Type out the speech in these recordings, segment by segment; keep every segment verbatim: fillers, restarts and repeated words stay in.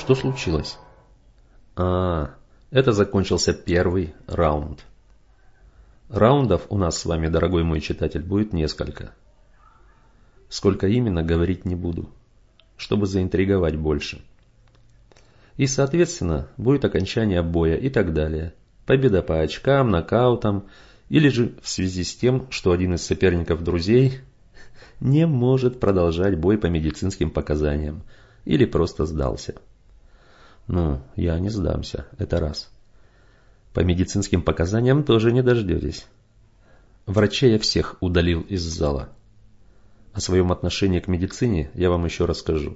Что случилось? А, это закончился первый раунд. Раундов у нас с вами, дорогой мой читатель, будет несколько. Сколько именно, говорить не буду, чтобы заинтриговать больше. И, соответственно, будет окончание боя и так далее. Победа по очкам, нокаутам, или же в связи с тем, что один из соперников друзей не может продолжать бой по медицинским показаниям, или просто сдался. Ну, я не сдамся, это раз. По медицинским показаниям тоже не дождетесь. Врачей я всех удалил из зала. О своем отношении к медицине я вам еще расскажу.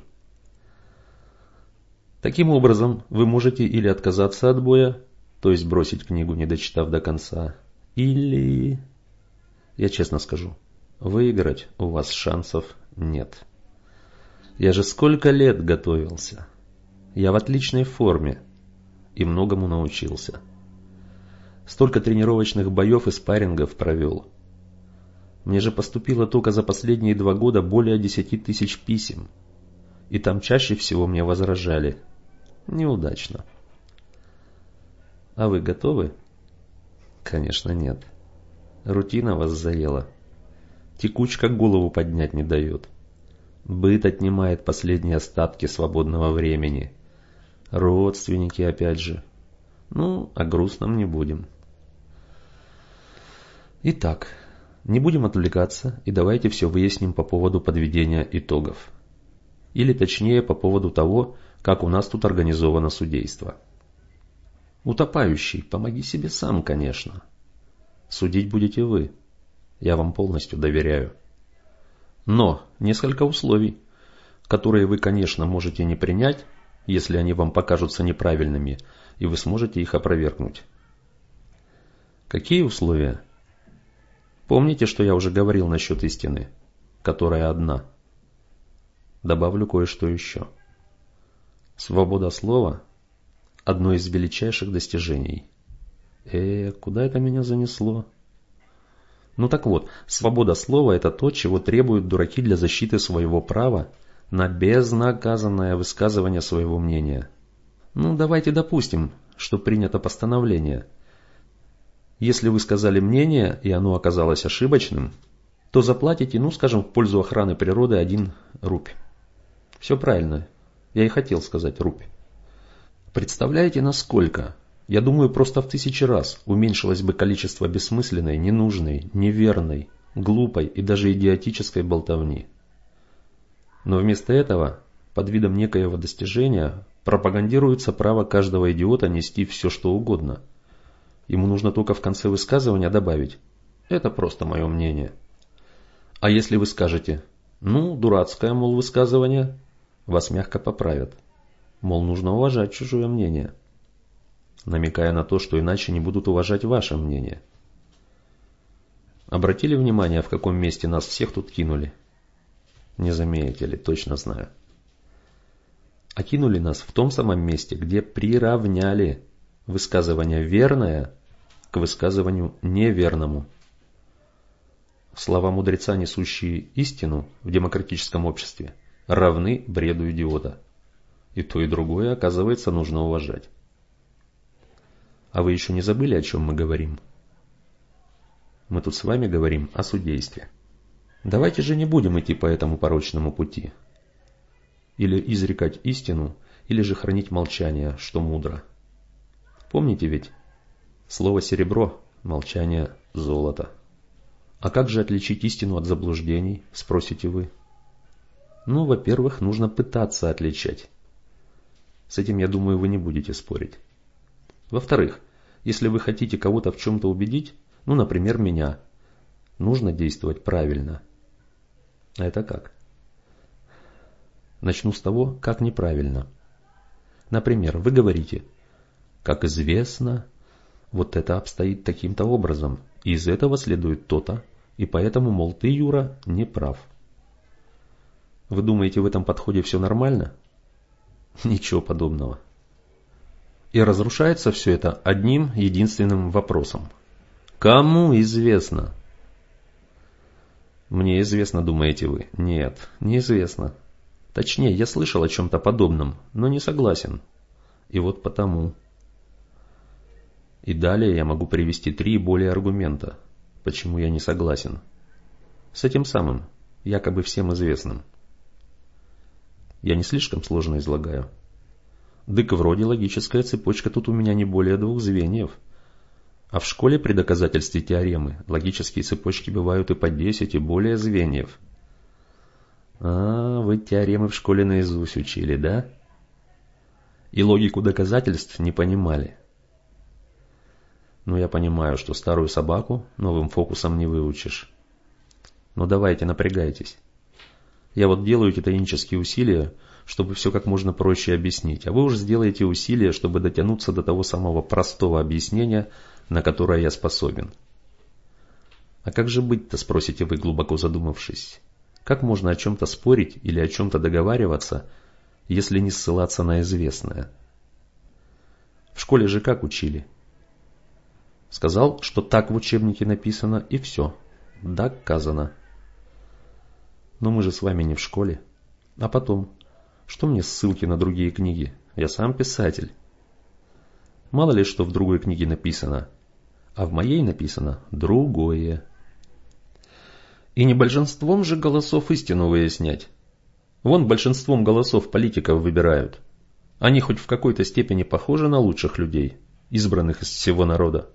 Таким образом, вы можете или отказаться от боя, то есть бросить книгу, не дочитав до конца, или, я честно скажу, выиграть у вас шансов нет. Я же сколько лет готовился. Я в отличной форме и многому научился. Столько тренировочных боев и спаррингов провел. Мне же поступило только за последние два года более десяти тысяч писем. И там чаще всего мне возражали. Неудачно. А вы готовы? Конечно, нет. Рутина вас заела. Текучка голову поднять не дает. Быт отнимает последние остатки свободного времени. Родственники опять же. Ну, о грустном не будем. Итак, не будем отвлекаться и давайте все выясним по поводу подведения итогов. Или точнее по поводу того, как у нас тут организовано судейство. Утопающий, помоги себе сам, конечно. Судить будете вы. Я вам полностью доверяю. Но несколько условий, которые вы, конечно, можете не принять, если они вам покажутся неправильными, и вы сможете их опровергнуть. Какие условия? Помните, что я уже говорил насчет истины, которая одна? Добавлю кое-что еще. Свобода слова – одно из величайших достижений. Э, куда это меня занесло? Ну так вот, свобода слова – это то, чего требуют дураки для защиты своего права на безнаказанное высказывание своего мнения. Ну давайте допустим, что принято постановление. Если вы сказали мнение, и оно оказалось ошибочным, то заплатите, ну скажем, в пользу охраны природы один рубь. Все правильно, я и хотел сказать рубь. Представляете, насколько? Я думаю, просто в тысячи раз уменьшилось бы количество бессмысленной, ненужной, неверной, глупой и даже идиотической болтовни. Но вместо этого, под видом некоего достижения, пропагандируется право каждого идиота нести все, что угодно. Ему нужно только в конце высказывания добавить: «Это просто мое мнение». А если вы скажете: «Ну, дурацкое, мол, высказывание», вас мягко поправят. Мол, нужно уважать чужое мнение, намекая на то, что иначе не будут уважать ваше мнение. Обратили внимание, в каком месте нас всех тут кинули? Не заметили, точно знаю. А кинули нас в том самом месте, где приравняли высказывание верное к высказыванию неверному. Слова мудреца, несущие истину в демократическом обществе, равны бреду идиота. И то, и другое, оказывается, нужно уважать. А вы еще не забыли, о чем мы говорим? Мы тут с вами говорим о судействе. Давайте же не будем идти по этому порочному пути. Или изрекать истину, или же хранить молчание, что мудро. Помните ведь? Слово серебро, молчание золото. А как же отличить истину от заблуждений, спросите вы? Ну, во-первых, нужно пытаться отличать. С этим, я думаю, вы не будете спорить. Во-вторых, если вы хотите кого-то в чем-то убедить, ну, например, меня, нужно действовать правильно. А это как? Начну с того, как неправильно. Например, вы говорите: как известно, вот это обстоит таким-то образом, и из этого следует то-то, и поэтому, мол, ты, Юра, не прав. Вы думаете, в этом подходе все нормально? Ничего подобного. И разрушается все это одним единственным вопросом. Кому известно? Мне известно, думаете вы? Нет, неизвестно. Точнее, я слышал о чем-то подобном, но не согласен. И вот потому. И далее я могу привести три и более аргумента, почему я не согласен. С этим самым, якобы всем известным. Я не слишком сложно излагаю. Дык вроде логическая цепочка тут у меня не более двух звеньев. А в школе при доказательстве теоремы логические цепочки бывают и по десять и более звеньев. А, вы теоремы в школе наизусть учили, да? И логику доказательств не понимали. Ну, я понимаю, что старую собаку новым фокусом не выучишь. Но давайте, напрягайтесь. Я вот делаю титанические усилия, чтобы все как можно проще объяснить, а вы уже сделаете усилия, чтобы дотянуться до того самого простого объяснения, на которое я способен. А как же быть-то, спросите вы, глубоко задумавшись? Как можно о чем-то спорить или о чем-то договариваться, если не ссылаться на известное? В школе же как учили? Сказал, что так в учебнике написано, и все. Доказано. Но мы же с вами не в школе. А потом, что мне ссылки на другие книги? Я сам писатель. Мало ли, что в другой книге написано. А в моей написано другое. И не большинством же голосов истину выяснять. Вон большинством голосов политиков выбирают. Они хоть в какой-то степени похожи на лучших людей, избранных из всего народа.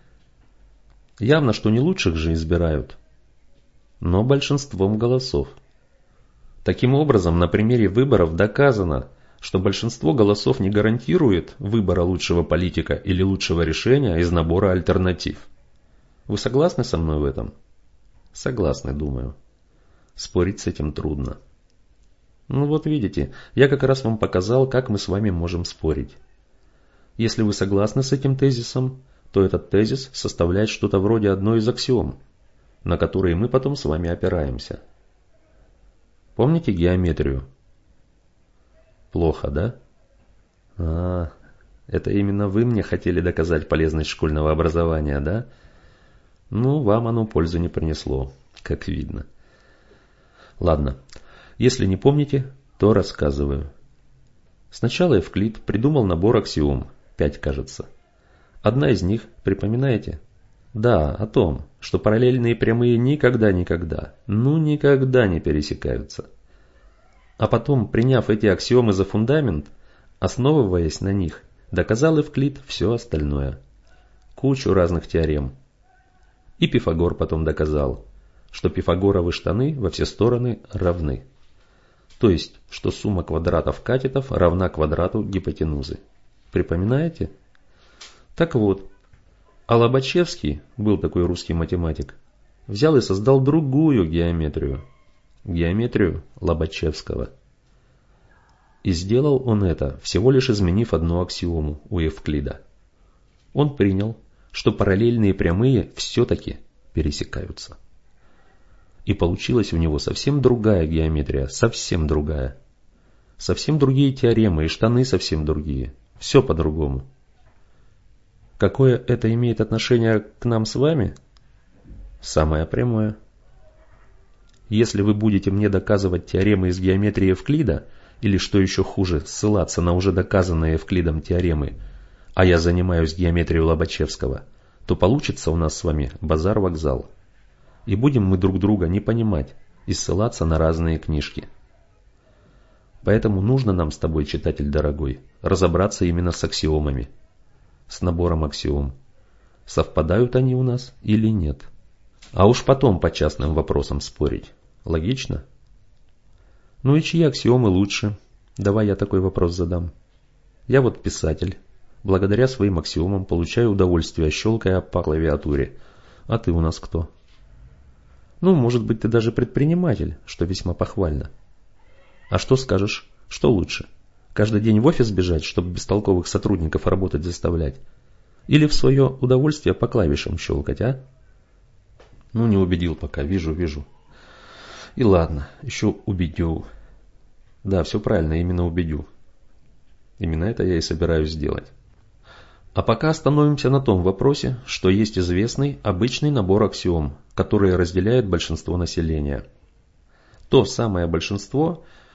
Явно, что не лучших же избирают, но большинством голосов. Таким образом, на примере выборов доказано, что большинство голосов не гарантирует выбора лучшего политика или лучшего решения из набора альтернатив. Вы согласны со мной в этом? Согласны, думаю. Спорить с этим трудно. Ну вот видите, я как раз вам показал, как мы с вами можем спорить. Если вы согласны с этим тезисом, то этот тезис составляет что-то вроде одной из аксиом, на которые мы потом с вами опираемся. Помните геометрию? Плохо, да? А, это именно вы мне хотели доказать полезность школьного образования, да? Ну, вам оно пользы не принесло, как видно. Ладно, если не помните, то рассказываю. Сначала Эвклид придумал набор аксиом, пять, кажется. Одна из них, припоминаете? Да, о том, что параллельные прямые никогда-никогда, ну никогда не пересекаются. А потом, приняв эти аксиомы за фундамент, основываясь на них, доказал Эвклид все остальное. Кучу разных теорем. И Пифагор потом доказал, что пифагоровы штаны во все стороны равны. То есть, что сумма квадратов катетов равна квадрату гипотенузы. Припоминаете? Так вот, а Лобачевский, был такой русский математик, взял и создал другую геометрию. Геометрию Лобачевского. И сделал он это, всего лишь изменив одну аксиому у Эвклида. Он принял, что параллельные прямые все-таки пересекаются. И получилась у него совсем другая геометрия, совсем другая. Совсем другие теоремы и штаны совсем другие. Все по-другому. Какое это имеет отношение к нам с вами? Самое прямое. Если вы будете мне доказывать теоремы из геометрии Эвклида, или, что еще хуже, ссылаться на уже доказанные Эвклидом теоремы, а я занимаюсь геометрией Лобачевского, то получится у нас с вами базар-вокзал. И будем мы друг друга не понимать и ссылаться на разные книжки. Поэтому нужно нам с тобой, читатель дорогой, разобраться именно с аксиомами, с набором аксиом. Совпадают они у нас или нет? А уж потом по частным вопросам спорить. Логично? Ну и чьи аксиомы лучше? Давай я такой вопрос задам. Я вот писатель. Благодаря своим аксиомам получаю удовольствие, щелкая по клавиатуре. А ты у нас кто? Ну, может быть, ты даже предприниматель, что весьма похвально. А что скажешь? Что лучше? Каждый день в офис бежать, чтобы бестолковых сотрудников работать заставлять? Или в свое удовольствие по клавишам щелкать, а? Ну, не убедил пока, вижу, вижу. И ладно, еще убедю. Да, все правильно, именно убедю. Именно это я и собираюсь сделать. А пока остановимся на том вопросе, что есть известный обычный набор аксиом, которые разделяют большинство населения. То самое большинство,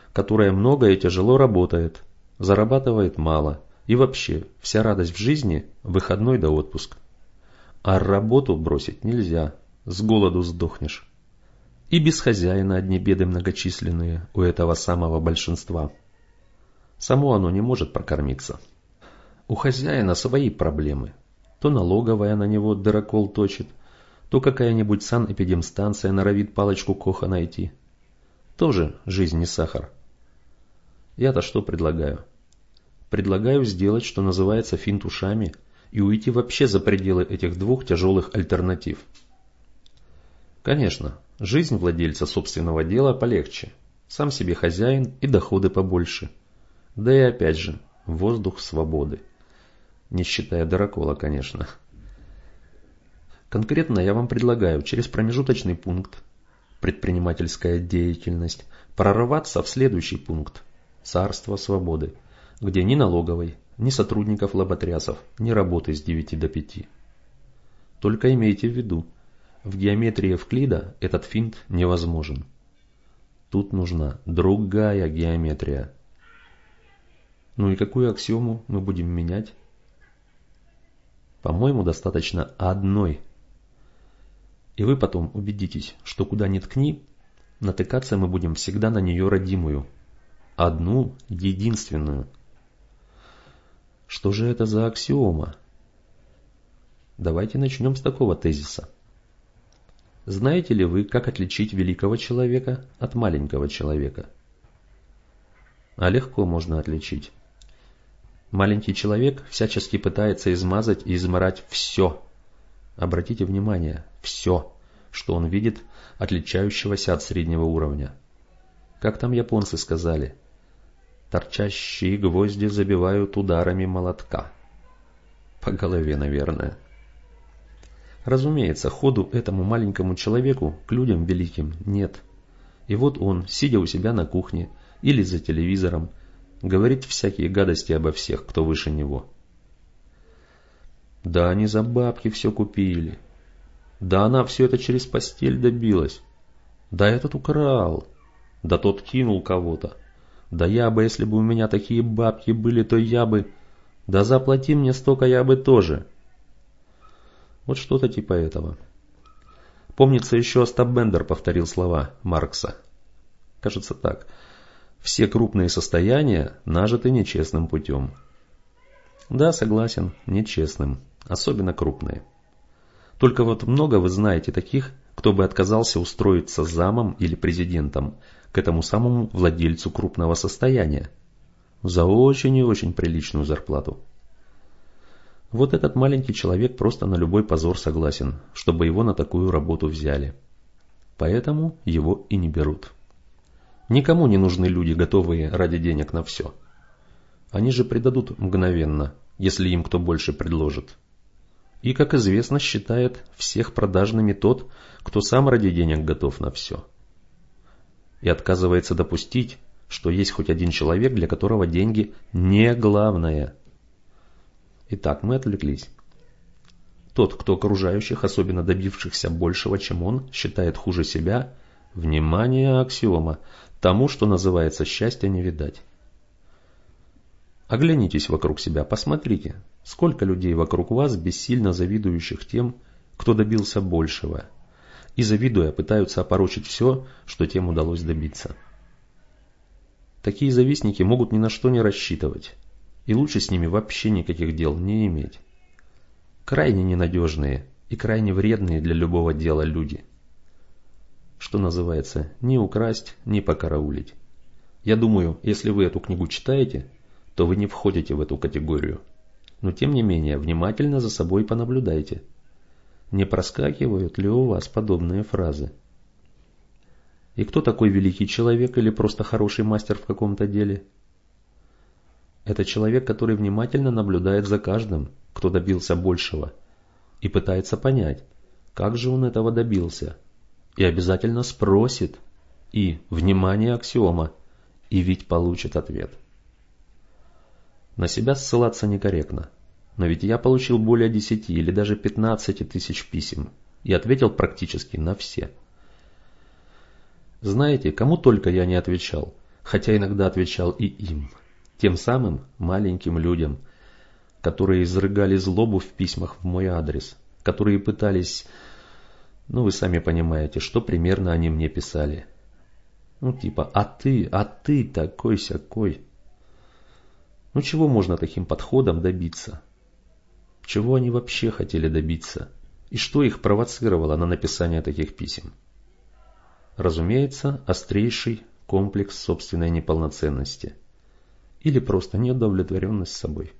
которая много и тяжело работает, зарабатывает мало, и вообще вся радость в жизни – выходной да отпуск. А работу бросить нельзя, с голоду сдохнешь. И без хозяина одни беды многочисленные у этого самого большинства. Само оно не может прокормиться. У хозяина свои проблемы. То налоговая на него дырокол точит, то какая-нибудь санэпидемстанция норовит палочку Коха найти. Тоже жизнь не сахар. Я-то что предлагаю? Предлагаю сделать, что называется, финт ушами и уйти вообще за пределы этих двух тяжелых альтернатив. Конечно, жизнь владельца собственного дела полегче. Сам себе хозяин и доходы побольше. Да и опять же, воздух свободы. Не считая дырокола, конечно. Конкретно я вам предлагаю через промежуточный пункт «Предпринимательская деятельность» прорваться в следующий пункт «Царство свободы», где ни налоговой, ни сотрудников лоботрясов, ни работы с девяти до пяти. Только имейте в виду, в геометрии Эвклида этот финт невозможен. Тут нужна другая геометрия. Ну и какую аксиому мы будем менять? По-моему, достаточно одной. И вы потом убедитесь, что куда ни ткни, натыкаться мы будем всегда на нее родимую. Одну, единственную. Что же это за аксиома? Давайте начнем с такого тезиса. Знаете ли вы, как отличить великого человека от маленького человека? А легко можно отличить. Маленький человек всячески пытается измазать и измарать все. Обратите внимание, все, что он видит, отличающегося от среднего уровня. Как там японцы сказали? Торчащие гвозди забивают ударами молотка. По голове, наверное. Разумеется, ходу этому маленькому человеку к людям великим нет. И вот он, сидя у себя на кухне или за телевизором, говорит всякие гадости обо всех, кто выше него. Да они за бабки все купили. Да она все это через постель добилась. Да этот украл. Да тот кинул кого-то. Да я бы, если бы у меня такие бабки были, то я бы... Да заплати мне столько, я бы тоже. Вот что-то типа этого. Помнится, еще Остап Бендер повторил слова Маркса. Кажется так. Все крупные состояния нажиты нечестным путем. Да, согласен, нечестным. Особенно крупные. Только вот много вы знаете таких, кто бы отказался устроиться замом или президентом к этому самому владельцу крупного состояния за очень и очень приличную зарплату. Вот этот маленький человек просто на любой позор согласен, чтобы его на такую работу взяли. Поэтому его и не берут. Никому не нужны люди, готовые ради денег на все. Они же предадут мгновенно, если им кто больше предложит. И, как известно, считает всех продажными тот, кто сам ради денег готов на все. И отказывается допустить, что есть хоть один человек, для которого деньги не главное. Итак, мы отвлеклись. Тот, кто окружающих, особенно добившихся большего, чем он, считает хуже себя, внимание, аксиома, тому, что называется счастья не видать. Оглянитесь вокруг себя, посмотрите, сколько людей вокруг вас, бессильно завидующих тем, кто добился большего, и, завидуя, пытаются опорочить все, что тем удалось добиться. Такие завистники могут ни на что не рассчитывать, и лучше с ними вообще никаких дел не иметь. Крайне ненадежные и крайне вредные для любого дела люди. Что называется, ни украсть, ни покараулить. Я думаю, если вы эту книгу читаете, то вы не входите в эту категорию. Но тем не менее, внимательно за собой понаблюдайте. Не проскакивают ли у вас подобные фразы? И кто такой великий человек или просто хороший мастер в каком-то деле? Это человек, который внимательно наблюдает за каждым, кто добился большего, и пытается понять, как же он этого добился, и обязательно спросит, и, внимание, аксиома, и ведь получит ответ. На себя ссылаться некорректно, но ведь я получил более десяти или даже пятнадцати тысяч писем и ответил практически на все. Знаете, кому только я не отвечал, хотя иногда отвечал и им, тем самым маленьким людям, которые изрыгали злобу в письмах в мой адрес, которые пытались, ну вы сами понимаете, что примерно они мне писали. Ну типа, а ты, а ты такой-сякой. Ну чего можно таким подходом добиться? Чего они вообще хотели добиться? И что их провоцировало на написание таких писем? Разумеется, острейший комплекс собственной неполноценности. Или просто неудовлетворенность собой.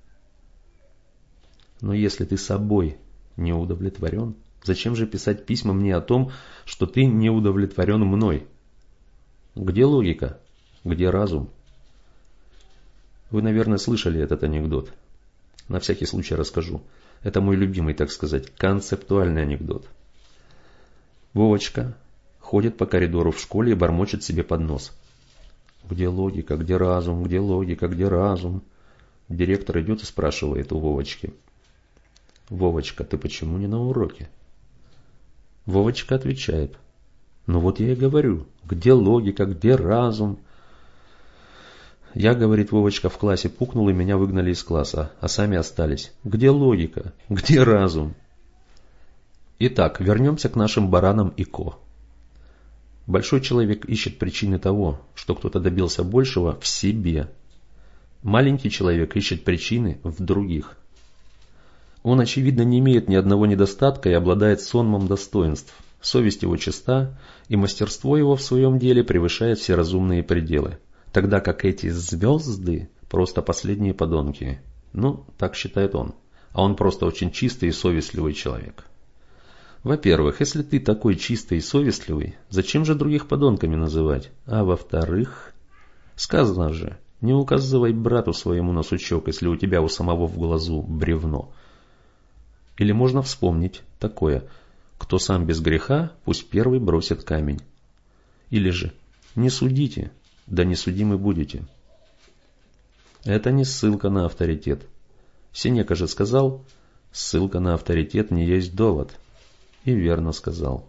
Но если ты собой не удовлетворен, зачем же писать письма мне о том, что ты не удовлетворен мной? Где логика? Где разум? Вы, наверное, слышали этот анекдот. На всякий случай расскажу. Это мой любимый, так сказать, концептуальный анекдот. Вовочка ходит по коридору в школе и бормочет себе под нос. Где логика, где разум, где логика, где разум? Директор идет и спрашивает у Вовочки. Вовочка, ты почему не на уроке? Вовочка отвечает. Ну вот я и говорю, где логика, где разум? Я, говорит Вовочка, в классе пукнул и меня выгнали из класса, а сами остались. Где логика, где разум? Итак, вернемся к нашим баранам и ко. Большой человек ищет причины того, что кто-то добился большего в себе. Маленький человек ищет причины в других. Он, очевидно, не имеет ни одного недостатка и обладает сонмом достоинств. Совесть его чиста, и мастерство его в своем деле превышает все разумные пределы. Тогда как эти звезды просто последние подонки. Ну, так считает он. А он просто очень чистый и совестливый человек. Во-первых, если ты такой чистый и совестливый, зачем же других подонками называть? А во-вторых, сказано же, не указывай брату своему на сучок, если у тебя у самого в глазу бревно. Или можно вспомнить такое: кто сам без греха, пусть первый бросит камень. Или же не судите, да не судимы будете. Это не ссылка на авторитет. Сенека же сказал, ссылка на авторитет не есть довод. И верно сказал.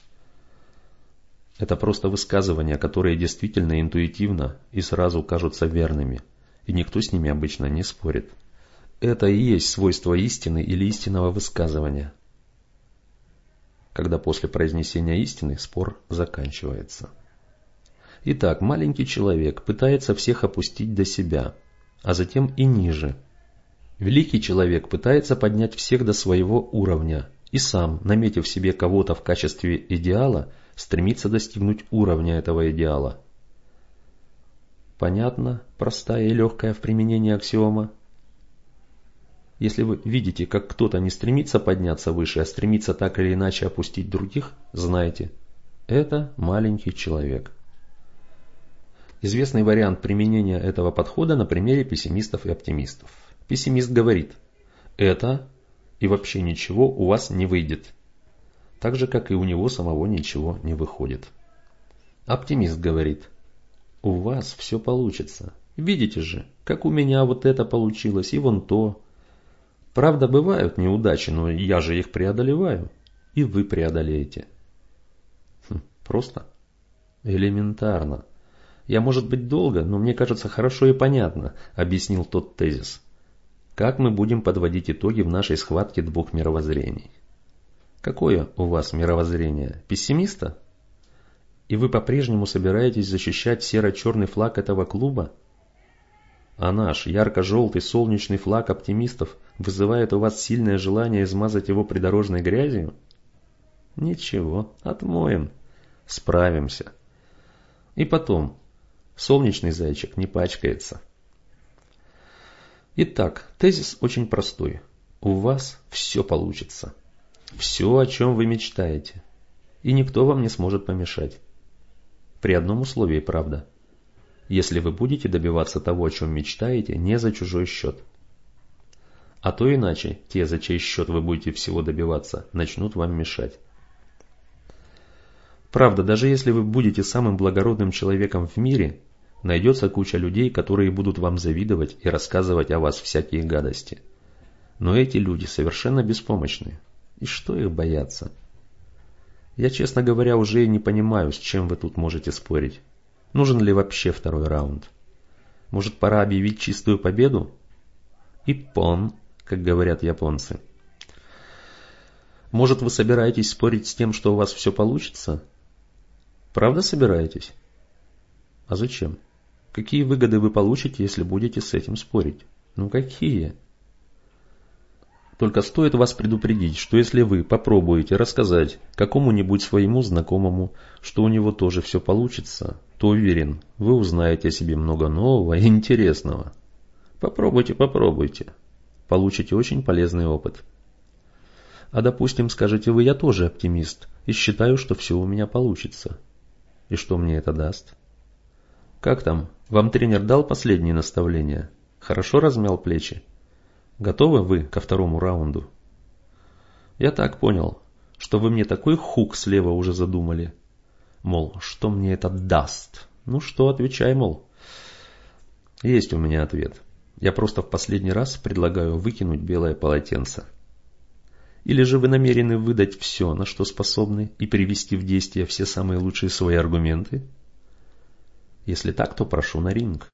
Это просто высказывания, которые действительно интуитивно и сразу кажутся верными, и никто с ними обычно не спорит. Это и есть свойство истины или истинного высказывания, когда после произнесения истины спор заканчивается. Итак, маленький человек пытается всех опустить до себя, а затем и ниже. Великий человек пытается поднять всех до своего уровня и сам, наметив себе кого-то в качестве идеала, стремится достигнуть уровня этого идеала. Понятно, простая и легкая в применении аксиома? Если вы видите, как кто-то не стремится подняться выше, а стремится так или иначе опустить других, знайте, это маленький человек. Известный вариант применения этого подхода на примере пессимистов и оптимистов. Пессимист говорит, это и вообще ничего у вас не выйдет, так же, как и у него самого ничего не выходит. Оптимист говорит, у вас все получится. Видите же, как у меня вот это получилось и вон то. Правда, бывают неудачи, но я же их преодолеваю, и вы преодолеете. Хм, просто элементарно. Я, может быть, долго, но мне кажется, хорошо и понятно объяснил тот тезис. Как мы будем подводить итоги в нашей схватке двух мировоззрений? Какое у вас мировоззрение? Пессимиста? И вы по-прежнему собираетесь защищать серо-черный флаг этого клуба? А наш ярко-желтый солнечный флаг оптимистов вызывает у вас сильное желание измазать его придорожной грязью? Ничего, отмоем, справимся. И потом, солнечный зайчик не пачкается. Итак, тезис очень простой. У вас все получится. Все, о чем вы мечтаете. И никто вам не сможет помешать. При одном условии, правда. Если вы будете добиваться того, о чем мечтаете, не за чужой счет. А то иначе, те, за чей счет вы будете всего добиваться, начнут вам мешать. Правда, даже если вы будете самым благородным человеком в мире, найдется куча людей, которые будут вам завидовать и рассказывать о вас всякие гадости. Но эти люди совершенно беспомощны. И что их бояться? Я, честно говоря, уже и не понимаю, с чем вы тут можете спорить. Нужен ли вообще второй раунд? Может, пора объявить чистую победу? Иппон, как говорят японцы. Может, вы собираетесь спорить с тем, что у вас все получится? Правда собираетесь? А зачем? Какие выгоды вы получите, если будете с этим спорить? Ну какие? Только стоит вас предупредить, что если вы попробуете рассказать какому-нибудь своему знакомому, что у него тоже все получится, то уверен, вы узнаете о себе много нового и интересного. Попробуйте, попробуйте. Получите очень полезный опыт. А допустим, скажете вы, я тоже оптимист и считаю, что все у меня получится. И что мне это даст? Как там? Вам тренер дал последние наставления? Хорошо размял плечи? Готовы вы ко второму раунду? Я так понял, что вы мне такой хук слева уже задумали. Мол, что мне это даст? Ну что, отвечай, мол. Есть у меня ответ. Я просто в последний раз предлагаю выкинуть белое полотенце. Или же вы намерены выдать все, на что способны, и привести в действие все самые лучшие свои аргументы? Если так, то прошу на ринг.